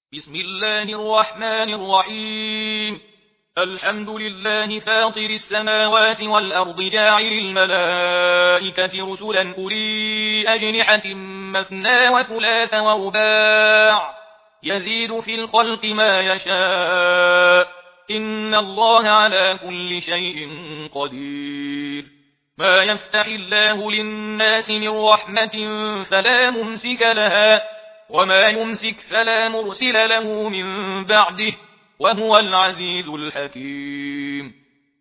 بسم الله الرحمن الرحيم. الحمد لله فاطر السماوات والأرض جاعل الملائكة رسلا أولي أجنحة مثنى وثلاث ورباع يزيد في الخلق ما يشاء إن الله على كل شيء قدير. ما يفتح الله للناس من رحمة فلا ممسك لها وما يمسك فلا مرسل له من بعده وهو العزيز الحكيم.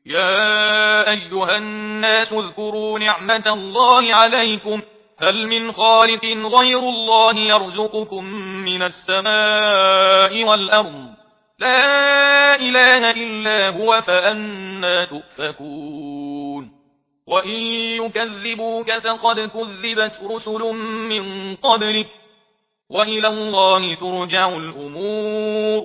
يا أيها الناس اذكروا نعمة الله عليكم هل من خالق غير الله يرزقكم من السماء والأرض لا إله إلا هو فأنى تؤفكون. وإن يكذبوك فقد كذبت رسل من قبلك وإلى الله ترجع الأمور.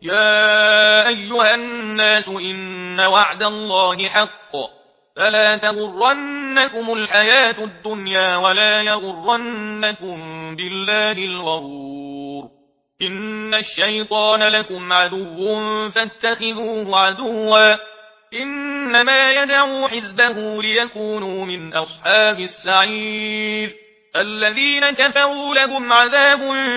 يا أيها الناس إن وعد الله حق فلا تغرنكم الحياة الدنيا ولا يغرنكم بالله الغرور. إن الشيطان لكم عدو فاتخذوه عدوا إنما يدعو حزبه ليكونوا من أصحاب السعير الذين كفروا لهم عذاب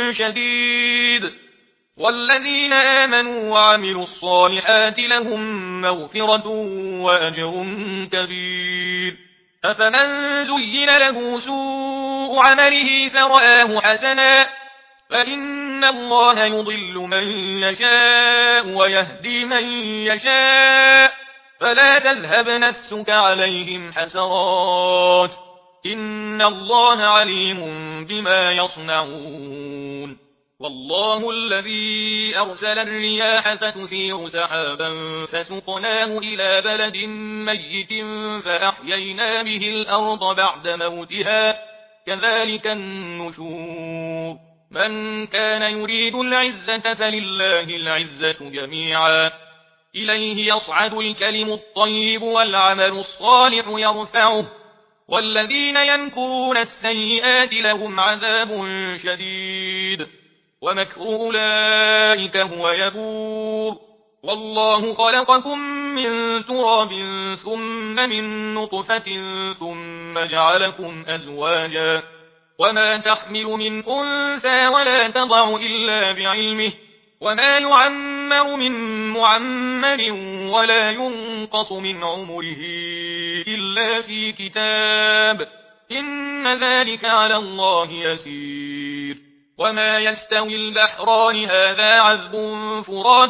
شديد والذين آمنوا وعملوا الصالحات لهم مغفرة وأجر كبير. أفمن زين له سوء عمله فرآه حسنا فإن الله يضل من يشاء ويهدي من يشاء فلا تذهب نفسك عليهم حسرات إن الله عليم بما يصنعون. والله الذي أرسل الرياح فتثير سحابا فسقناه إلى بلد ميت فأحيينا به الأرض بعد موتها كذلك النشور. من كان يريد العزة فلله العزة جميعا إليه يصعد الكلم الطيب والعمل الصالح يرفعه والذين يمكرون السيئات لهم عذاب شديد ومكر أولئك هو يبور. والله خلقكم من تراب ثم من نطفة ثم جعلكم أزواجا وما تحمل من أنثى ولا تضع إلا بعلمه وما يعمر من معمر ولا ينقص من عمره إلا في كتاب إن ذلك على الله يسير. وما يستوي البحران هذا عذب فرات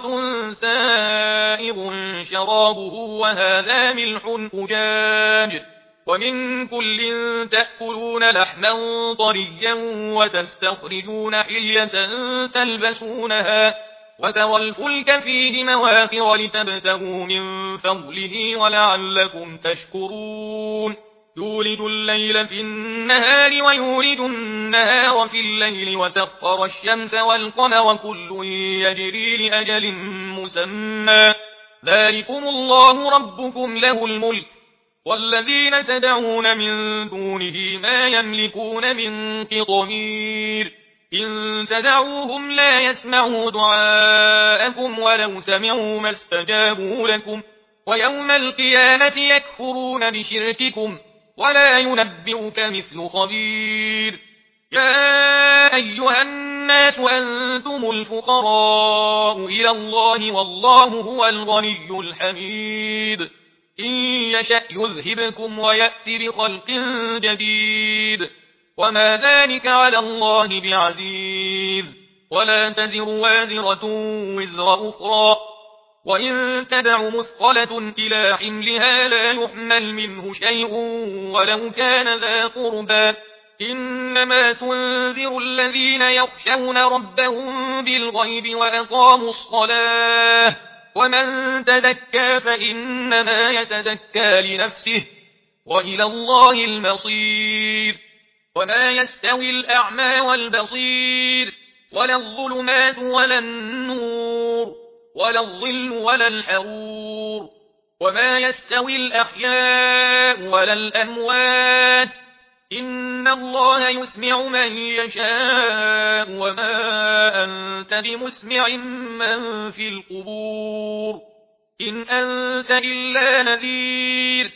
سائغ شرابه وهذا ملح أجاج ومن كل تأكلون لحما طريا وتستخرجون حلية تلبسونها وترى الفلك فيه مواخر لتبتغوا من فضله ولعلكم تشكرون. يولد الليل في النهار ويولد النهار في الليل وسخر الشمس والقمر كل يجري لأجل مسمى ذلكم الله ربكم له الملك والذين تدعون من دونه ما يملكون من قطمير إن تدعوهم لا يسمعوا دعاءكم ولو سمعوا ما استجابوا لكم ويوم القيامة يكفرون بشرككم ولا ينبئك مثل خبير. يا أيها الناس أنتم الفقراء إلى الله والله هو الغني الحميد. إن يشأ يذهبكم ويأتي بخلق جديد وما ذلك على الله بعزيز. ولا تزر وازرة وزر أخرى وإن تدع مثقلة إلى حملها لا يحمل منه شيء ولو كان ذا قربى إنما تنذر الذين يخشون ربهم بالغيب وأقاموا الصلاة ومن تزكى فإنما يتزكى لنفسه وإلى الله المصير. وما يستوي الأعمى والبصير ولا الظلمات ولا النور ولا الظل ولا الحرور وما يستوي الأحياء ولا الأموات إن الله يسمع من يشاء وما أنت بمسمع من في القبور إن أنت إلا نذير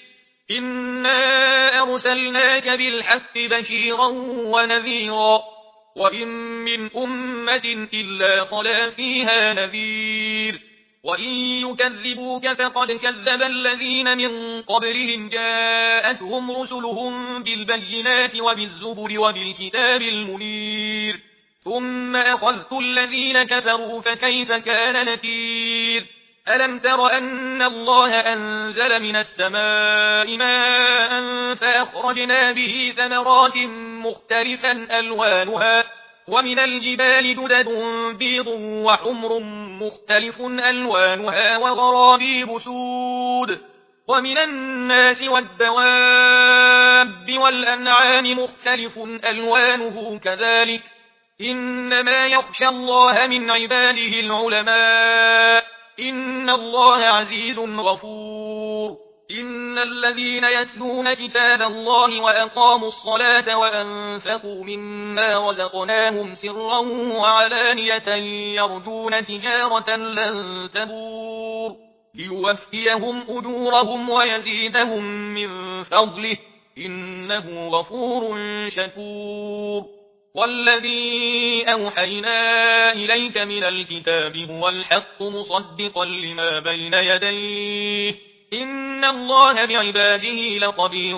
إنا أرسلناك بالحق بشيرا ونذيرا وإن من أمة إلا خلا فيها نذير وإن يكذبوك فقد كذب الذين من قبلهم جاءتهم رسلهم بالبينات وبالزبر وبالكتاب المنير ثم أخذت الذين كفروا فكيف كان نكير ألم تر أن الله أنزل من السماء ماء فأخرجنا به ثمرات مختلفا ألوانها ومن الجبال جدد بيض وحمر مختلف ألوانها وغرابيب سود ومن الناس والدواب والأنعام مختلف ألوانه كذلك إنما يخشى الله من عباده العلماء إن الله عزيز غفور إن الذين يتلون كتاب الله وأقاموا الصلاة وأنفقوا مما رزقناهم سرا وعلانية يرجون تجارة لن تبور ليوفيهم أجورهم ويزيدهم من فضله إنه غفور شكور والذي أوحينا إليك من الكتاب هو الحق مصدقا لما بين يديه إن الله بعباده لخبير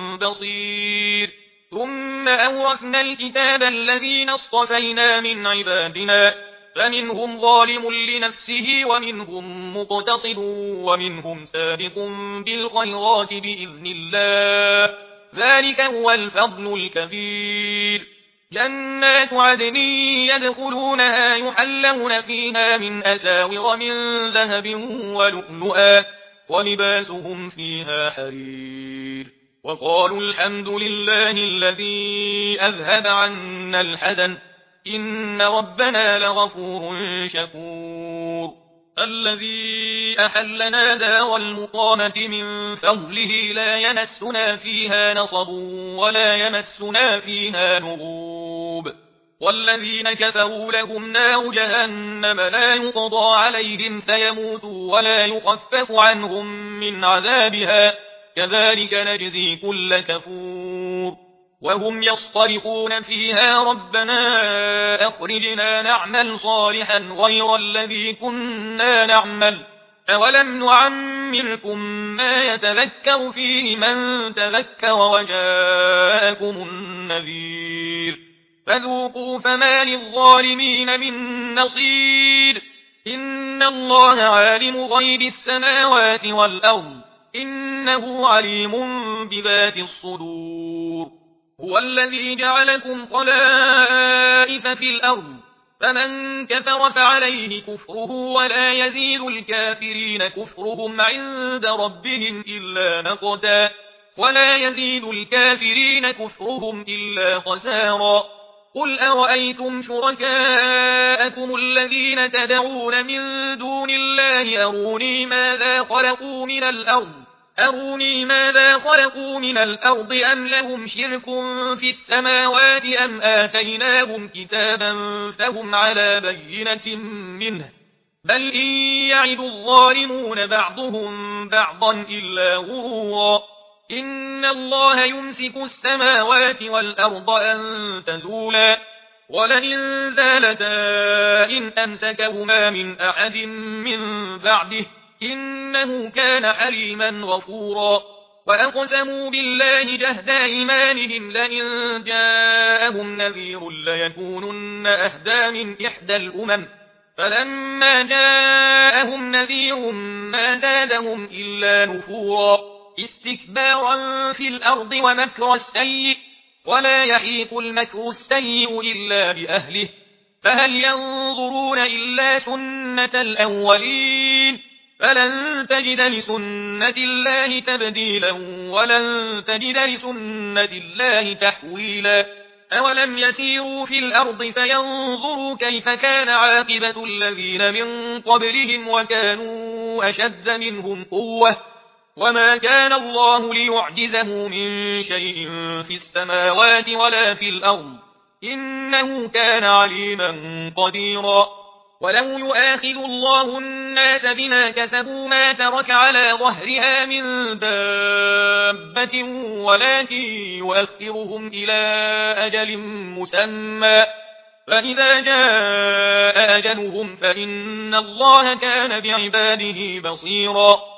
بصير ثم أورثنا الكتاب الذين اصطفينا من عبادنا فمنهم ظالم لنفسه ومنهم مقتصد ومنهم سابق بالخيرات بإذن الله ذلك هو الفضل الكبير جنات عدن يدخلونها يحلون فيها من أساور من ذهب ولؤلؤا ولباسهم فيها حرير وقالوا الحمد لله الذي أذهب عنا الحزن إن ربنا لغفور شكور الذي أحلنا دار المقامة من فضله لا يمسنا فيها نصب ولا يمسنا فيها نغوب والذين كفروا لهم نار جهنم لا يقضى عليهم فيموتوا ولا يخفف عنهم من عذابها كذلك نجزي كل كفور وهم يصطرخون فيها ربنا أخرجنا نعمل صالحا غير الذي كنا نعمل أولم نعمركم ما يتذكر فيه من تذكر وجاءكم النذير فذوقوا فما للظالمين من نصير إن الله عالم غيب السماوات والأرض إنه عليم بذات الصدور هو الذي جعلكم خلائف في الأرض فمن كفر فعليه كفره ولا يزيد الكافرين كفرهم عند ربهم إلا مقتا ولا يزيد الكافرين كفرهم إلا خسارا قل أرأيتم شركاءكم الذين تدعون من دون الله أروني ماذا خلقوا من الأرض أم لهم شرك في السماوات أم آتيناهم كتابا فهم على بينة منه بل إن يعد الظالمون بعضهم بعضا إلا غرورا إن الله يمسك السماوات والأرض أن تزولا ولئن زالتا إن أمسكهما من أحد من بعده إنه كان حليما غفورا وأقسموا بالله جهد أيمانهم لئن جاءهم نذير ليكونن أهدى من إحدى الأمم فلما جاءهم نذير ما زادهم إلا نفورا استكبارا في الأرض ومكر السيء ولا يحيق المكر السيء إلا بأهله فهل ينظرون إلا سنة الأولين فلن تجد لسنة الله تبديلا ولن تجد لسنة الله تحويلا أولم يسيروا في الأرض فينظروا كيف كان عاقبة الذين من قبلهم وكانوا أشد منهم قوة وما كان الله ليعجزه من شيء في السماوات ولا في الأرض إنه كان عليما قديرا ولو يؤاخذ الله الناس بما كسبوا ما ترك على ظهرها من دابة ولكن يؤخرهم إلى أجل مسمى فإذا جاء أجلهم فإن الله كان بعباده بصيرا